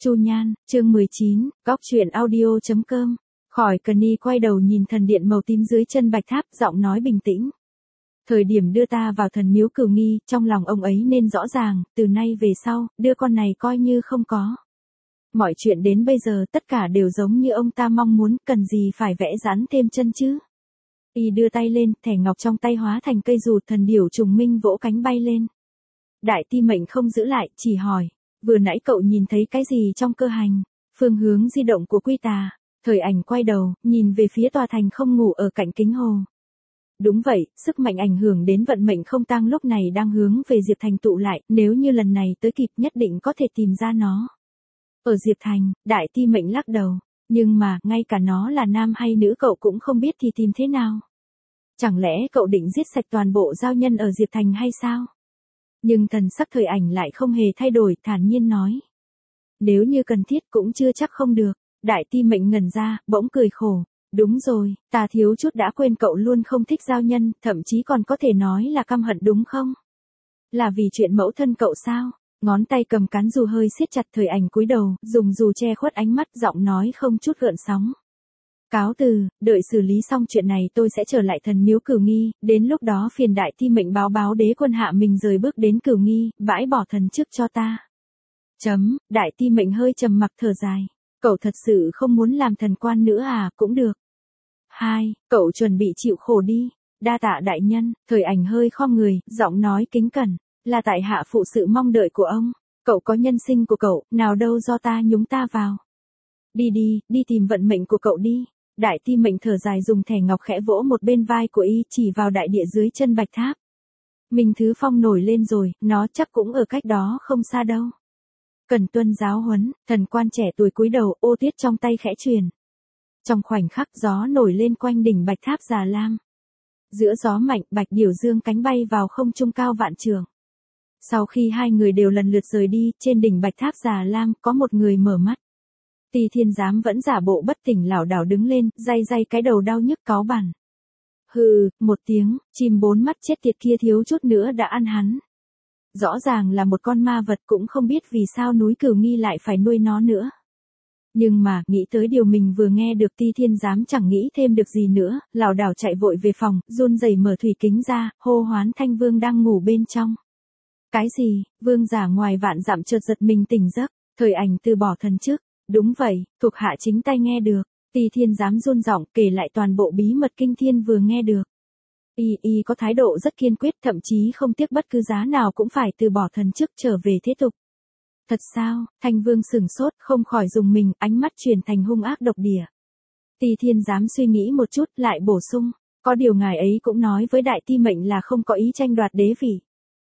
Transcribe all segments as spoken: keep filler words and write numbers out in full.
Chu Nhan, chương mười chín, góc truyện audio.com. Khỏi cần y quay đầu nhìn thần điện màu tím dưới chân bạch tháp, giọng nói bình tĩnh. Thời điểm đưa ta vào thần miếu Cửu Nghi, trong lòng ông ấy nên rõ ràng, từ nay về sau, đứa con này coi như không có. Mọi chuyện đến bây giờ tất cả đều giống như ông ta mong muốn, cần gì phải vẽ rắn thêm chân chứ. Y đưa tay lên, thẻ ngọc trong tay hóa thành cây dù, thần điểu trùng minh vỗ cánh bay lên. Đại Ti Mệnh không giữ lại, chỉ hỏi, vừa nãy cậu nhìn thấy cái gì trong cơ hành? Phương hướng di động của Quy Tà. Thời Ảnh quay đầu, nhìn về phía tòa thành không ngủ ở cạnh kính hồ. Đúng vậy, sức mạnh ảnh hưởng đến vận mệnh không tang lúc này đang hướng về Diệp Thành tụ lại, nếu như lần này tới kịp nhất định có thể tìm ra nó. Ở Diệp Thành, Đại Ti Mệnh lắc đầu, nhưng mà, ngay cả nó là nam hay nữ cậu cũng không biết thì tìm thế nào? Chẳng lẽ cậu định giết sạch toàn bộ giao nhân ở Diệp Thành hay sao? Nhưng thần sắc Thời Ảnh lại không hề thay đổi, thản nhiên nói. Nếu như cần thiết cũng chưa chắc không được. Đại Ti Mệnh ngẩn ra, bỗng cười khổ. Đúng rồi, ta thiếu chút đã quên cậu luôn không thích giao nhân, thậm chí còn có thể nói là căm hận đúng không? Là vì chuyện mẫu thân cậu sao? Ngón tay cầm cán dù hơi siết chặt. Thời Ảnh cúi đầu, dùng dù che khuất ánh mắt, giọng nói không chút gợn sóng. Cáo từ, đợi xử lý xong chuyện này tôi sẽ trở lại thần miếu Cửu Nghi, đến lúc đó phiền Đại Ti Mệnh báo báo đế quân hạ mình rời bước đến Cửu Nghi, bãi bỏ thần chức cho ta. Chấm, Đại Ti Mệnh hơi trầm mặc thở dài. Cậu thật sự không muốn làm thần quan nữa à, cũng được. Hai, cậu chuẩn bị chịu khổ đi. Đa tạ đại nhân. Thời Ảnh hơi khom người, giọng nói kính cẩn, là tại hạ phụ sự mong đợi của ông. Cậu có nhân sinh của cậu, nào đâu do ta nhúng ta vào. Đi đi, đi tìm vận mệnh của cậu đi. Đại Ti Mệnh thở dài dùng thẻ ngọc khẽ vỗ một bên vai của y, chỉ vào đại địa dưới chân bạch tháp. Minh Thứ Phong nổi lên rồi, nó chắc cũng ở cách đó không xa đâu. Cần tuân giáo huấn. Thần quan trẻ tuổi cúi đầu, ô tiết trong tay khẽ truyền. Trong khoảnh khắc gió nổi lên quanh đỉnh bạch tháp Già Lam. Giữa gió mạnh, bạch điểu dương cánh bay vào không trung cao vạn trượng. Sau khi hai người đều lần lượt rời đi, trên đỉnh bạch tháp Già Lam có một người mở mắt. Ti Thiên Giám vẫn giả bộ bất tỉnh lảo đảo đứng lên, day day cái đầu đau nhức cáu bẳn. Hừ, một tiếng, chim bốn mắt chết tiệt kia thiếu chút nữa đã ăn hắn. Rõ ràng là một con ma vật, cũng không biết vì sao núi Cửu Nghi lại phải nuôi nó nữa. Nhưng mà, nghĩ tới điều mình vừa nghe được, Ti Thiên Giám chẳng nghĩ thêm được gì nữa, lảo đảo chạy vội về phòng, run rẩy mở thủy kính ra, hô hoán Thanh Vương đang ngủ bên trong. Cái gì? Vương giả ngoài vạn dặm chợt giật mình tỉnh giấc. Thời Ảnh từ bỏ thần chức. Đúng vậy, thuộc hạ chính tay nghe được. Ti Thiên Giám run giọng kể lại toàn bộ bí mật kinh thiên vừa nghe được. Y y có thái độ rất kiên quyết, thậm chí không tiếc bất cứ giá nào cũng phải từ bỏ thần chức trở về thế tục. Thật sao? Thanh Vương sửng sốt, không khỏi dùng mình, ánh mắt chuyển thành hung ác độc địa. Ti Thiên Giám suy nghĩ một chút, lại bổ sung, có điều ngài ấy cũng nói với Đại Ti Mệnh là không có ý tranh đoạt đế vị.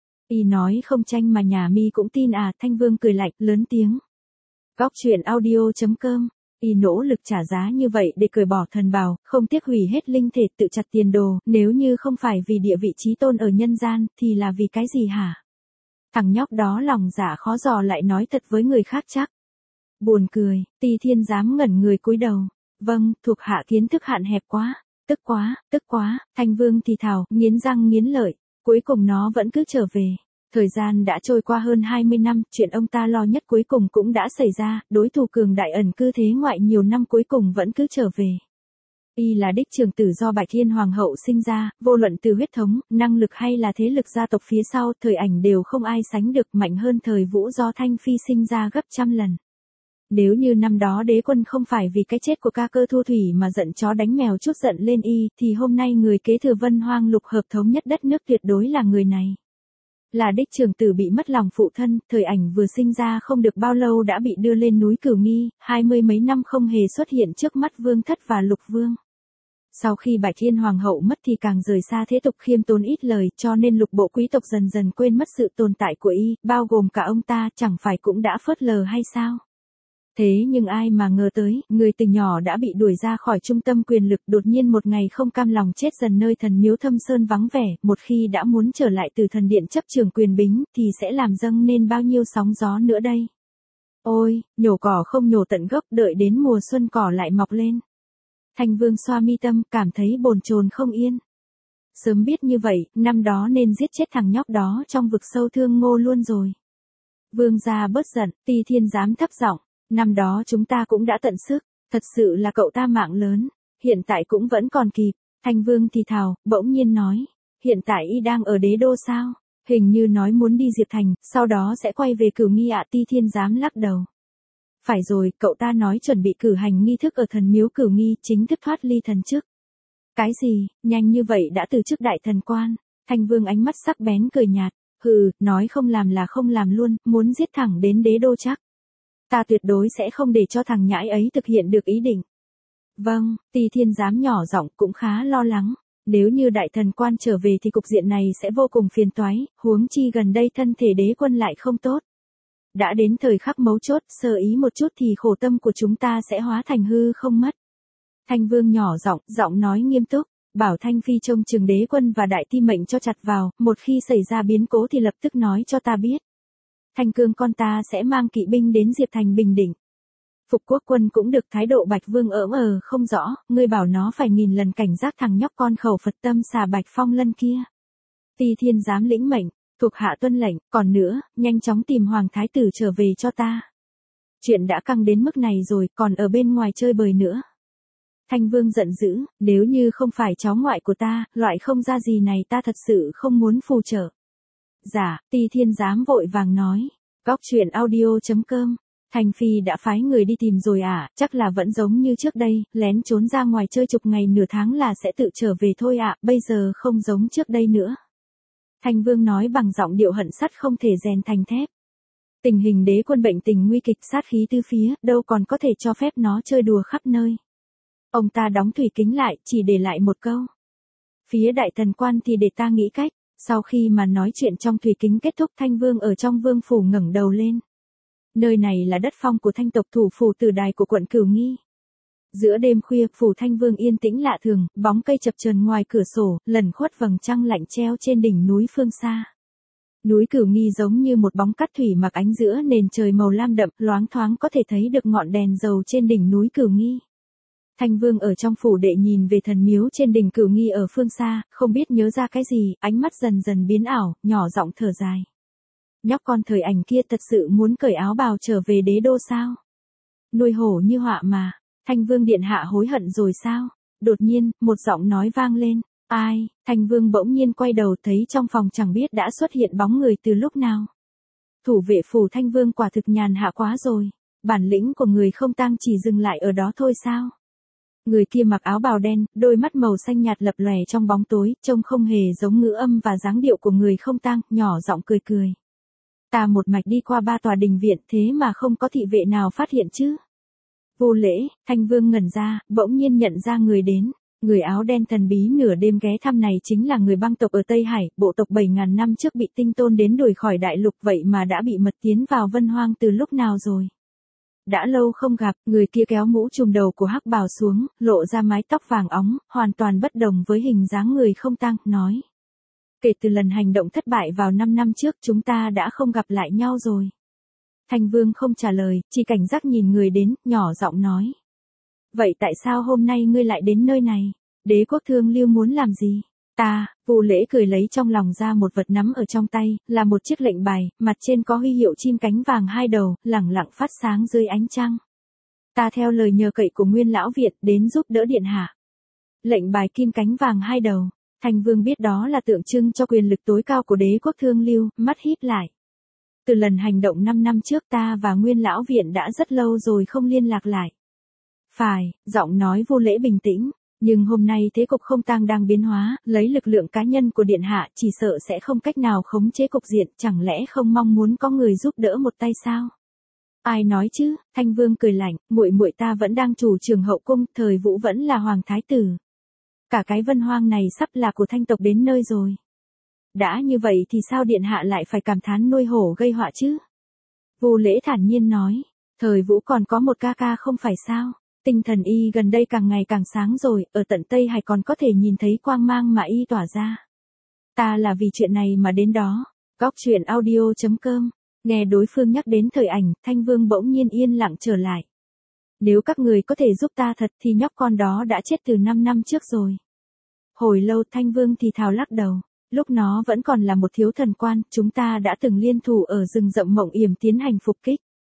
Y nói không tranh mà nhà mi cũng tin à? Thanh Vương cười lạnh, lớn tiếng. Góc truyện audio.com. Y nỗ lực trả giá như vậy để cởi bỏ thần bào, không tiếc hủy hết linh thể, tự chặt tiền đồ, nếu như không phải vì địa vị chí tôn ở nhân gian, thì là vì cái gì hả? Thằng nhóc đó lòng dạ khó dò lại nói thật với người khác chắc. Buồn cười. Ti Thiên Giám ngẩn người cúi đầu. Vâng, thuộc hạ kiến thức hạn hẹp quá, tức quá, tức quá. Thanh Vương thì thào, nghiến răng nghiến lợi, cuối cùng nó vẫn cứ trở về. Thời gian đã trôi qua hơn hai mươi năm, chuyện ông ta lo nhất cuối cùng cũng đã xảy ra, đối thủ cường đại ẩn cư thế ngoại nhiều năm cuối cùng vẫn cứ trở về. Y là đích trưởng tử do Bạch Thiên Hoàng hậu sinh ra, vô luận từ huyết thống, năng lực hay là thế lực gia tộc phía sau, Thời Ảnh đều không ai sánh được, mạnh hơn thời Vũ do Thanh Phi sinh ra gấp trăm lần. Nếu như năm đó đế quân không phải vì cái chết của ca cơ Thu Thủy mà giận chó đánh mèo chút giận lên y, thì hôm nay người kế thừa Vân Hoang lục hợp thống nhất đất nước tuyệt đối là người này. Là đích trưởng tử bị mất lòng phụ thân, Thời Ảnh vừa sinh ra không được bao lâu đã bị đưa lên núi Cửu Nghi, hai mươi mấy năm không hề xuất hiện trước mắt Vương Thất và Lục Vương. Sau khi Bạch Thiên Hoàng hậu mất thì càng rời xa thế tục, khiêm tốn ít lời, cho nên lục bộ quý tộc dần dần quên mất sự tồn tại của y, bao gồm cả ông ta, chẳng phải cũng đã phớt lờ hay sao? Thế nhưng ai mà ngờ tới, người từ nhỏ đã bị đuổi ra khỏi trung tâm quyền lực, đột nhiên một ngày không cam lòng chết dần nơi thần miếu thâm sơn vắng vẻ, một khi đã muốn trở lại từ thần điện chấp trường quyền bính, thì sẽ làm dâng nên bao nhiêu sóng gió nữa đây. Ôi, nhổ cỏ không nhổ tận gốc, đợi đến mùa xuân cỏ lại mọc lên. Thanh Vương xoa mi tâm, cảm thấy bồn chồn không yên. Sớm biết như vậy, năm đó nên giết chết thằng nhóc đó trong vực sâu Thương Ngô luôn rồi. Vương gia bớt giận, Ti Thiên Giám thấp giọng. Năm đó chúng ta cũng đã tận sức, thật sự là cậu ta mạng lớn, hiện tại cũng vẫn còn kịp. Thanh Vương thì thào, bỗng nhiên nói, hiện tại y đang ở đế đô sao? Hình như nói muốn đi Diệp Thành, sau đó sẽ quay về Cửu Nghi ạ. Ti Thiên Giám lắc đầu. Phải rồi, cậu ta nói chuẩn bị cử hành nghi thức ở thần miếu Cửu Nghi, chính thức thoát ly thần chức. Cái gì, nhanh như vậy đã từ chức đại thần quan? Thanh Vương ánh mắt sắc bén cười nhạt, hừ, nói không làm là không làm luôn, muốn giết thẳng đến đế đô chắc. Ta tuyệt đối sẽ không để cho thằng nhãi ấy thực hiện được ý định. Vâng, Ti Thiên Giám nhỏ giọng cũng khá lo lắng. Nếu như đại thần quan trở về thì cục diện này sẽ vô cùng phiền toái, huống chi gần đây thân thể đế quân lại không tốt. Đã đến thời khắc mấu chốt, sơ ý một chút thì khổ tâm của chúng ta sẽ hóa thành hư không mất. Thanh Vương nhỏ giọng, giọng nói nghiêm túc, bảo Thanh Phi trông chừng đế quân và đại ti mệnh cho chặt vào, một khi xảy ra biến cố thì lập tức nói cho ta biết. Thanh Cương con ta sẽ mang kỵ binh đến Diệp Thành bình định. Phục Quốc quân cũng được. Thái độ Bạch Vương ỡm ờ không rõ, ngươi bảo nó phải nghìn lần cảnh giác thằng nhóc con khẩu Phật tâm xà Bạch Phong Lân kia. Ti Thiên Giám lĩnh mệnh, thuộc hạ tuân lệnh, còn nữa, nhanh chóng tìm Hoàng Thái Tử trở về cho ta. Chuyện đã căng đến mức này rồi, còn ở bên ngoài chơi bời nữa. Thanh Vương giận dữ, nếu như không phải cháu ngoại của ta, loại không ra gì này ta thật sự không muốn phù trợ. Dạ, Ti Thiên Giám vội vàng nói, góc truyện audio chấm com. Thành Phi đã phái người đi tìm rồi à, chắc là vẫn giống như trước đây, lén trốn ra ngoài chơi chục ngày nửa tháng là sẽ tự trở về thôi ạ, à, bây giờ không giống trước đây nữa. Thanh Vương nói bằng giọng điệu hận sắt không thể rèn thành thép. Tình hình đế quân bệnh tình nguy kịch, sát khí tứ phía, đâu còn có thể cho phép nó chơi đùa khắp nơi. Ông ta đóng thủy kính lại, chỉ để lại một câu. Phía đại thần quan thì để ta nghĩ cách. Sau khi mà nói chuyện trong thủy kính kết thúc, Thanh Vương ở trong vương phủ ngẩng đầu lên. Nơi này là đất phong của Thanh tộc, thủ phủ Tử Đài của quận Cửu Nghi. Giữa đêm khuya, phủ Thanh Vương yên tĩnh lạ thường, bóng cây chập chờn ngoài cửa sổ, lẩn khuất vầng trăng lạnh treo trên đỉnh núi phương xa. Núi Cửu Nghi giống như một bóng cát thủy mặc ánh giữa nền trời màu lam đậm, loáng thoáng có thể thấy được ngọn đèn dầu trên đỉnh núi Cửu Nghi. Thanh Vương ở trong phủ đệ nhìn về thần miếu trên đỉnh Cửu Nghi ở phương xa, không biết nhớ ra cái gì, ánh mắt dần dần biến ảo, nhỏ giọng thở dài. Nhóc con thời ảnh kia thật sự muốn cởi áo bào trở về đế đô sao? Nuôi hổ như họa mà, Thanh Vương điện hạ hối hận rồi sao? Đột nhiên, một giọng nói vang lên, ai? Thanh Vương bỗng nhiên quay đầu thấy trong phòng chẳng biết đã xuất hiện bóng người từ lúc nào. Thủ vệ phủ Thanh Vương quả thực nhàn hạ quá rồi, bản lĩnh của người không tang chỉ dừng lại ở đó thôi sao? Người kia mặc áo bào đen, đôi mắt màu xanh nhạt lập lòe trong bóng tối, trông không hề giống ngữ âm và dáng điệu của người không tang, nhỏ giọng cười cười. Ta một mạch đi qua ba tòa đình viện, thế mà không có thị vệ nào phát hiện chứ? Vô lễ, Thanh Vương ngẩn ra, bỗng nhiên nhận ra người đến. Người áo đen thần bí nửa đêm ghé thăm này chính là người băng tộc ở Tây Hải, bộ tộc bảy ngàn năm trước bị Tinh Tôn đến đuổi khỏi đại lục, vậy mà đã bị mật tiến vào Vân Hoang từ lúc nào rồi? Đã lâu không gặp, người kia kéo mũ trùm đầu của hắc bào xuống, lộ ra mái tóc vàng óng, hoàn toàn bất đồng với hình dáng người không tang, nói. Kể từ lần hành động thất bại vào năm năm trước, chúng ta đã không gặp lại nhau rồi. Thanh Vương không trả lời, chỉ cảnh giác nhìn người đến, nhỏ giọng nói. Vậy tại sao hôm nay ngươi lại đến nơi này? Đế quốc Thương Lưu muốn làm gì? Ta, Vu Lễ cười lấy trong lòng ra một vật nắm ở trong tay, là một chiếc lệnh bài, mặt trên có huy hiệu chim cánh vàng hai đầu, lẳng lặng phát sáng dưới ánh trăng. Ta theo lời nhờ cậy của Nguyên lão Việt đến giúp đỡ điện hạ. Lệnh bài kim cánh vàng hai đầu, Thanh Vương biết đó là tượng trưng cho quyền lực tối cao của đế quốc Thương Lưu, mắt híp lại. Từ lần hành động năm năm trước ta và Nguyên lão Viện đã rất lâu rồi không liên lạc lại. Phải, giọng nói Vu Lễ bình tĩnh. Nhưng hôm nay thế cục không tang đang biến hóa, lấy lực lượng cá nhân của điện hạ chỉ sợ sẽ không cách nào khống chế cục diện, chẳng lẽ không mong muốn có người giúp đỡ một tay sao? Ai nói chứ? Thanh Vương cười lạnh, muội muội ta vẫn đang chủ trường hậu cung, thời Vũ vẫn là hoàng thái tử. Cả cái Vân Hoang này sắp là của Thanh tộc đến nơi rồi. Đã như vậy thì sao điện hạ lại phải cảm thán nuôi hổ gây họa chứ? Vu Lễ thản nhiên nói, thời Vũ còn có một ca ca không phải sao? Tinh thần y gần đây càng ngày càng sáng rồi, ở tận Tây Hải còn có thể nhìn thấy quang mang mà y tỏa ra. Ta là vì chuyện này mà đến đó. Góc truyện audio chấm com. Nghe đối phương nhắc đến thời ảnh, Thanh Vương bỗng nhiên yên lặng trở lại. Nếu các người có thể giúp ta thật thì nhóc con đó đã chết từ năm năm trước rồi. Hồi lâu Thanh Vương thì thào lắc đầu. Lúc nó vẫn còn là một thiếu thần quan, chúng ta đã từng liên thủ ở rừng rậm Mộng Yểm tiến hành phục kích.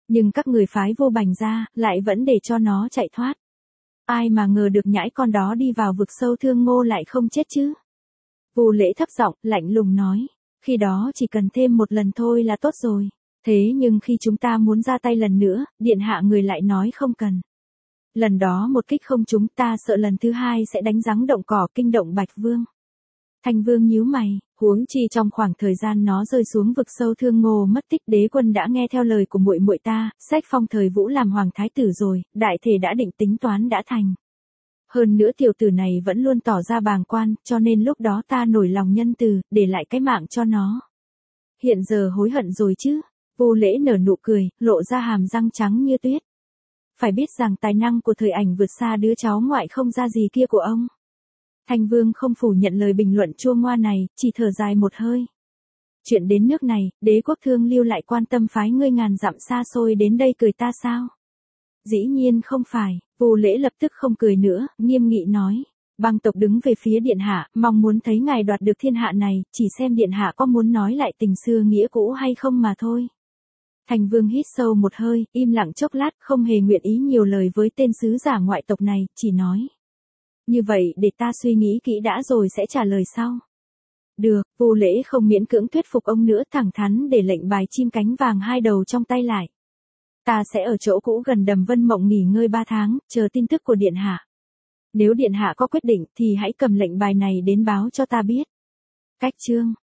Nhưng các người phái Vô Bành ra, lại vẫn để cho nó chạy thoát. Ai mà ngờ được nhãi con đó đi vào vực sâu Thương Ngô lại không chết chứ. Vu Lễ thấp giọng, lạnh lùng nói, khi đó chỉ cần thêm một lần thôi là tốt rồi. Thế nhưng khi chúng ta muốn ra tay lần nữa, điện hạ người lại nói không cần. Lần đó một kích không trúng, ta sợ lần thứ hai sẽ đánh rắn động cỏ, kinh động Bạch Vương. Thanh Vương nhíu mày, huống chi trong khoảng thời gian nó rơi xuống vực sâu Thương Ngô mất tích, đế quân đã nghe theo lời của muội muội ta, xách phong thời Vũ làm hoàng thái tử rồi, đại thể đã định, tính toán đã thành. Hơn nữa tiểu tử này vẫn luôn tỏ ra bàng quan, cho nên lúc đó ta nổi lòng nhân từ, để lại cái mạng cho nó. Hiện giờ hối hận rồi chứ? Vu Lễ nở nụ cười, lộ ra hàm răng trắng như tuyết. Phải biết rằng tài năng của thời ảnh vượt xa đứa cháu ngoại không ra gì kia của ông. Thanh Vương không phủ nhận lời bình luận chua ngoa này, chỉ thở dài một hơi. Chuyện đến nước này, đế quốc Thương Liêu lại quan tâm phái ngươi ngàn dặm xa xôi đến đây cười ta sao? Dĩ nhiên không phải, Vu Lễ lập tức không cười nữa, nghiêm nghị nói. Băng tộc đứng về phía điện hạ, mong muốn thấy ngài đoạt được thiên hạ này, chỉ xem điện hạ có muốn nói lại tình xưa nghĩa cũ hay không mà thôi. Thành Vương hít sâu một hơi, im lặng chốc lát, không hề nguyện ý nhiều lời với tên sứ giả ngoại tộc này, chỉ nói. Như vậy để ta suy nghĩ kỹ đã rồi sẽ trả lời sau. Được, Vu Lễ không miễn cưỡng thuyết phục ông nữa, thẳng thắn để lệnh bài chim cánh vàng hai đầu trong tay lại. Ta sẽ ở chỗ cũ gần đầm Vân Mộng nghỉ ngơi ba tháng, chờ tin tức của điện hạ. Nếu điện hạ có quyết định thì hãy cầm lệnh bài này đến báo cho ta biết. Cách chương